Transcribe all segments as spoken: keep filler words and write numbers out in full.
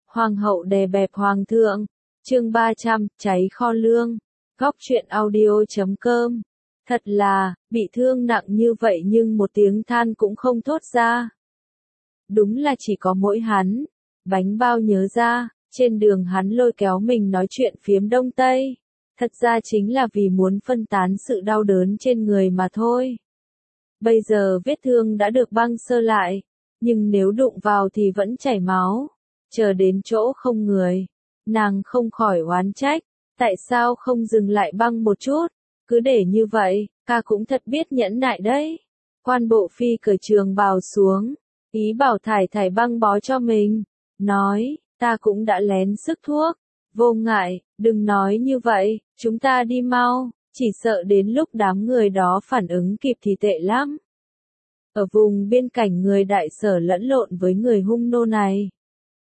Hoàng hậu đè bẹp hoàng thượng. Chương ba trăm, cháy kho lương. Góc truyện audio chấm com. Thật là, bị thương nặng như vậy nhưng một tiếng than cũng không thốt ra. Đúng là chỉ có mỗi hắn. Bánh bao nhớ ra, trên đường hắn lôi kéo mình nói chuyện phiếm đông tây. Thật ra chính là vì muốn phân tán sự đau đớn trên người mà thôi. Bây giờ vết thương đã được băng sơ lại, nhưng nếu đụng vào thì vẫn chảy máu. Chờ đến chỗ không người, nàng không khỏi oán trách, tại sao không dừng lại băng một chút, cứ để như vậy, ca cũng thật biết nhẫn nại đấy. Quan bộ phi cởi trường bào xuống, ý bảo thải thải băng bó cho mình, nói, ta cũng đã lén sức thuốc, vô ngại, đừng nói như vậy, chúng ta đi mau, chỉ sợ đến lúc đám người đó phản ứng kịp thì tệ lắm. Ở vùng biên cảnh người đại sở lẫn lộn với người hung nô này.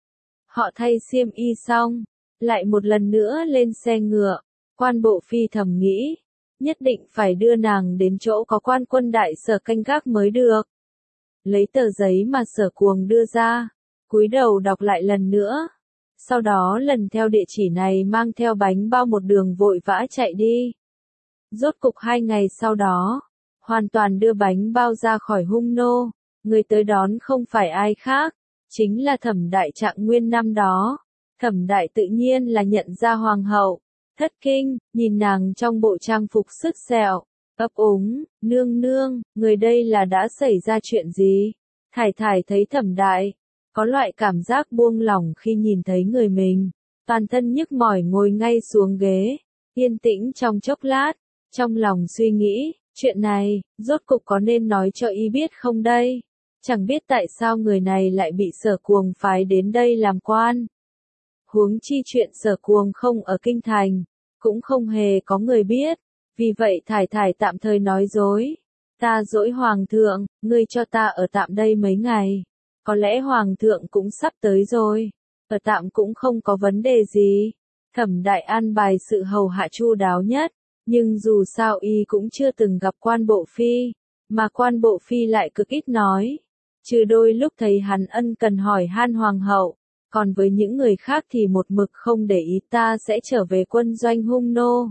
Họ thay xiêm y xong, lại một lần nữa lên xe ngựa, quan bộ phi thầm nghĩ, nhất định phải đưa nàng đến chỗ có quan quân đại sở canh gác mới được. Lấy tờ giấy mà Sở Cuồng đưa ra, cúi đầu đọc lại lần nữa, sau đó lần theo địa chỉ này mang theo bánh bao một đường vội vã chạy đi. Rốt cục hai ngày sau đó, hoàn toàn đưa bánh bao ra khỏi hung nô, người tới đón không phải ai khác, chính là Thẩm Đại Trạng Nguyên năm đó. Thẩm Đại tự nhiên là nhận ra hoàng hậu, thất kinh, nhìn nàng trong bộ trang phục sứt sẹo, ấp úng, nương nương, người đây là đã xảy ra chuyện gì? Thải thải thấy Thẩm Đại, có loại cảm giác buông lỏng khi nhìn thấy người mình, toàn thân nhức mỏi ngồi ngay xuống ghế, yên tĩnh trong chốc lát, trong lòng suy nghĩ, chuyện này, rốt cục có nên nói cho y biết không đây? Chẳng biết tại sao người này lại bị Sở Cuồng phái đến đây làm quan. Huống chi chuyện Sở Cuồng không ở kinh thành, cũng không hề có người biết, vì vậy thải thải tạm thời nói dối. Ta dỗi hoàng thượng, ngươi cho ta ở tạm đây mấy ngày. Có lẽ hoàng thượng cũng sắp tới rồi, ở tạm cũng không có vấn đề gì. Thẩm Đại an bài sự hầu hạ chu đáo nhất, nhưng dù sao y cũng chưa từng gặp quan bộ phi, mà quan bộ phi lại cực ít nói. Trừ đôi lúc thấy hắn ân cần hỏi han hoàng hậu, còn với những người khác thì một mực không để ý. Ta sẽ trở về quân doanh hung nô.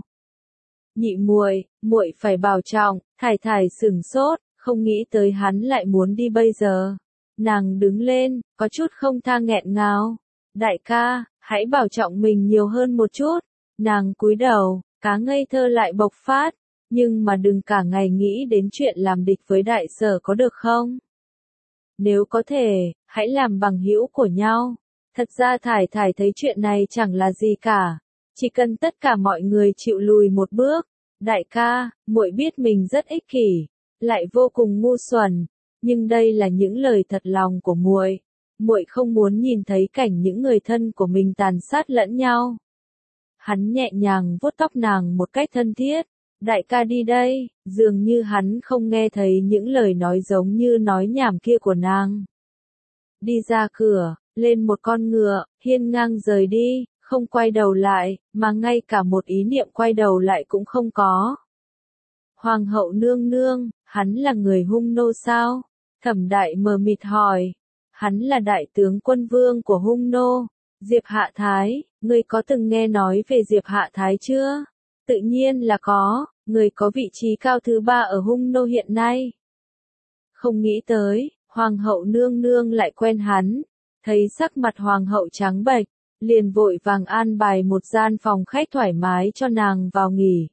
Nhị muội, muội phải bảo trọng. Thải thải sửng sốt, không nghĩ tới hắn lại muốn đi bây giờ. Nàng đứng lên, có chút không tha nghẹn ngào. Đại ca, hãy bảo trọng mình nhiều hơn một chút. Nàng cúi đầu, cá ngây thơ lại bộc phát, nhưng mà đừng cả ngày nghĩ đến chuyện làm địch với đại sở có được không? Nếu có thể, hãy làm bằng hữu của nhau. Thật ra thải thải thấy chuyện này chẳng là gì cả, chỉ cần tất cả mọi người chịu lùi một bước. Đại ca, muội biết mình rất ích kỷ, lại vô cùng ngu xuẩn, nhưng đây là những lời thật lòng của muội. Muội không muốn nhìn thấy cảnh những người thân của mình tàn sát lẫn nhau. Hắn nhẹ nhàng vuốt tóc nàng một cách thân thiết. Đại ca đi đây, dường như hắn không nghe thấy những lời nói giống như nói nhảm kia của nàng. Đi ra cửa, lên một con ngựa, hiên ngang rời đi, không quay đầu lại, mà ngay cả một ý niệm quay đầu lại cũng không có. Hoàng hậu nương nương, hắn là người hung nô sao? Thẩm Đại mờ mịt hỏi. Hắn là đại tướng quân vương của hung nô, Diệp Hạ Thái, ngươi có từng nghe nói về Diệp Hạ Thái chưa? Tự nhiên là có, người có vị trí cao thứ ba ở hung nô hiện nay. Không nghĩ tới, hoàng hậu nương nương lại quen hắn, thấy sắc mặt hoàng hậu trắng bệch, liền vội vàng an bài một gian phòng khách thoải mái cho nàng vào nghỉ.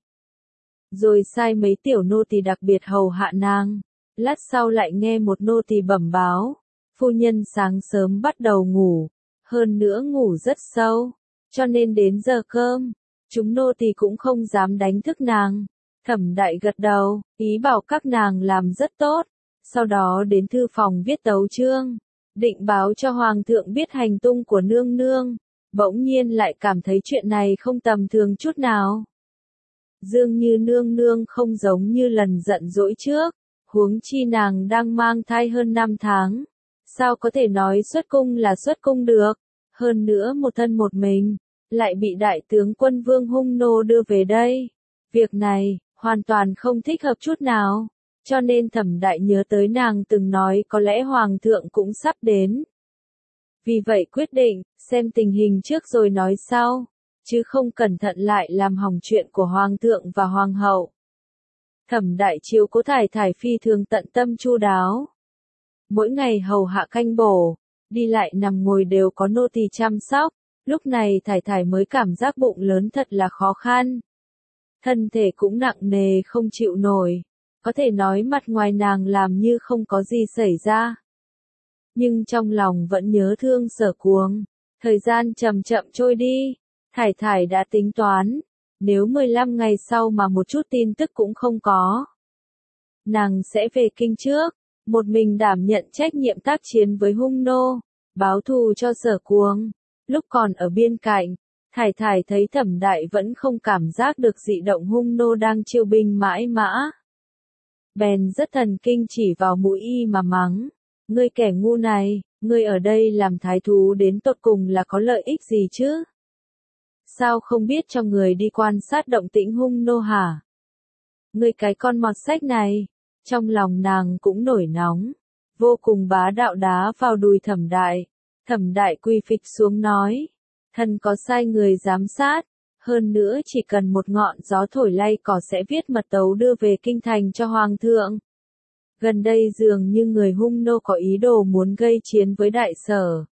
Rồi sai mấy tiểu nô tỳ đặc biệt hầu hạ nàng, lát sau lại nghe một nô tỳ bẩm báo, phu nhân sáng sớm bắt đầu ngủ, hơn nữa ngủ rất sâu, cho nên đến giờ cơm, chúng nô tỳ cũng không dám đánh thức nàng. Thẩm Đại gật đầu, ý bảo các nàng làm rất tốt, sau đó đến thư phòng viết tấu chương, định báo cho hoàng thượng biết hành tung của nương nương. Bỗng nhiên lại cảm thấy chuyện này không tầm thường chút nào. Dường như nương nương không giống như lần giận dỗi trước, huống chi nàng đang mang thai hơn năm tháng. Sao có thể nói xuất cung là xuất cung được, hơn nữa một thân một mình, lại bị đại tướng quân vương hung nô đưa về đây. Việc này, hoàn toàn không thích hợp chút nào, cho nên Thẩm Đại nhớ tới nàng từng nói có lẽ hoàng thượng cũng sắp đến. Vì vậy quyết định, xem tình hình trước rồi nói sau, chứ không cẩn thận lại làm hỏng chuyện của Hoàng thượng và Hoàng hậu. Thẩm Đại chiếu cố Thải Thải phi thường tận tâm chu đáo. Mỗi ngày hầu hạ canh bổ, đi lại nằm ngồi đều có nô tỳ chăm sóc, lúc này Thải Thải mới cảm giác bụng lớn thật là khó khăn. Thân thể cũng nặng nề không chịu nổi, có thể nói mặt ngoài nàng làm như không có gì xảy ra. Nhưng trong lòng vẫn nhớ thương Sở Cuồng. Thời gian chậm chậm trôi đi, Thải Thải đã tính toán, nếu mười lăm ngày sau mà một chút tin tức cũng không có, nàng sẽ về kinh trước, một mình đảm nhận trách nhiệm tác chiến với hung nô, báo thù cho Sở Cuồng. Lúc còn ở bên cạnh, Thải Thải thấy Thẩm Đại vẫn không cảm giác được dị động hung nô đang chiêu binh mãi mã. Bèn rất thần kinh chỉ vào mũi y mà mắng, ngươi kẻ ngu này, ngươi ở đây làm thái thú đến tột cùng là có lợi ích gì chứ? Sao không biết cho người đi quan sát động tĩnh hung nô hả? Ngươi cái con mọt sách này, trong lòng nàng cũng nổi nóng, vô cùng bá đạo đá vào đùi Thẩm Đại. Thẩm Đại quỳ phịch xuống nói, thần có sai người giám sát, hơn nữa chỉ cần một ngọn gió thổi lay cỏ sẽ viết mật tấu đưa về kinh thành cho Hoàng thượng. Gần đây dường như người hung nô có ý đồ muốn gây chiến với Đại Sở.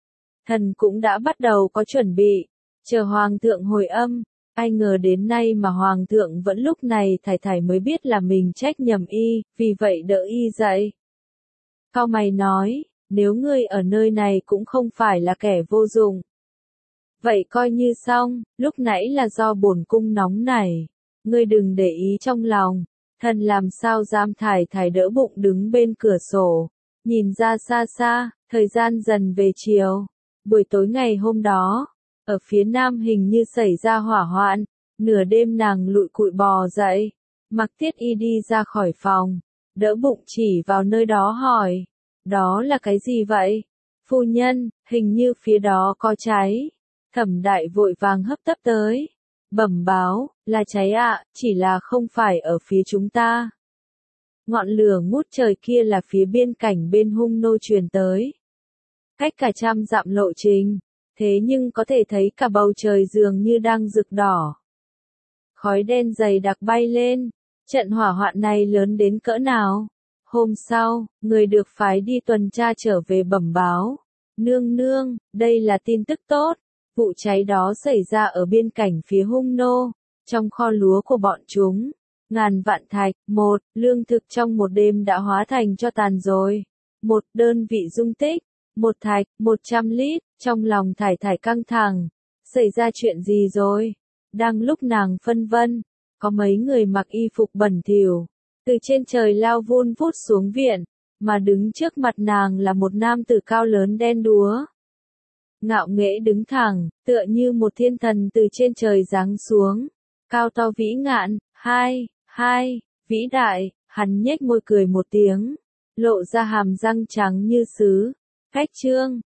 Thần cũng đã bắt đầu có chuẩn bị, chờ Hoàng thượng hồi âm, ai ngờ đến nay mà Hoàng thượng vẫn lúc này Thải Thải mới biết là mình trách nhầm y, vì vậy đỡ y dậy. Cao mày nói, nếu ngươi ở nơi này cũng không phải là kẻ vô dụng. Vậy coi như xong, lúc nãy là do bổn cung nóng nảy, ngươi đừng để ý trong lòng. Thần làm sao dám. Thải Thải đỡ bụng đứng bên cửa sổ, nhìn ra xa xa, thời gian dần về chiều. Buổi tối ngày hôm đó, ở phía nam hình như xảy ra hỏa hoạn, nửa đêm nàng lụi cụi bò dậy, mặc thiết y đi ra khỏi phòng, đỡ bụng chỉ vào nơi đó hỏi, đó là cái gì vậy? Phu nhân, hình như phía đó có cháy. Thẩm Đại vội vàng hấp tấp tới, bẩm báo, là cháy ạ, à, chỉ là không phải ở phía chúng ta. Ngọn lửa ngút trời kia là phía biên cảnh bên hung nô truyền tới. Cách cả trăm dặm lộ trình, thế nhưng có thể thấy cả bầu trời dường như đang rực đỏ. Khói đen dày đặc bay lên, trận hỏa hoạn này lớn đến cỡ nào? Hôm sau, người được phái đi tuần tra trở về bẩm báo. Nương nương, đây là tin tức tốt. Vụ cháy đó xảy ra ở biên cảnh phía hung nô, trong kho lúa của bọn chúng. Ngàn vạn thạch, một, lương thực trong một đêm đã hóa thành cho tàn rồi. Một đơn vị dung tích, một thạch, một trăm lít, trong lòng Thải Thải căng thẳng. Xảy ra chuyện gì rồi? Đang lúc nàng phân vân, có mấy người mặc y phục bẩn thỉu, từ trên trời lao vun vút xuống viện, mà đứng trước mặt nàng là một nam tử cao lớn đen đúa. Ngạo nghễ đứng thẳng, tựa như một thiên thần từ trên trời giáng xuống, cao to vĩ ngạn, hai, hai, vĩ đại, hắn nhếch môi cười một tiếng, lộ ra hàm răng trắng như sứ, phách trương,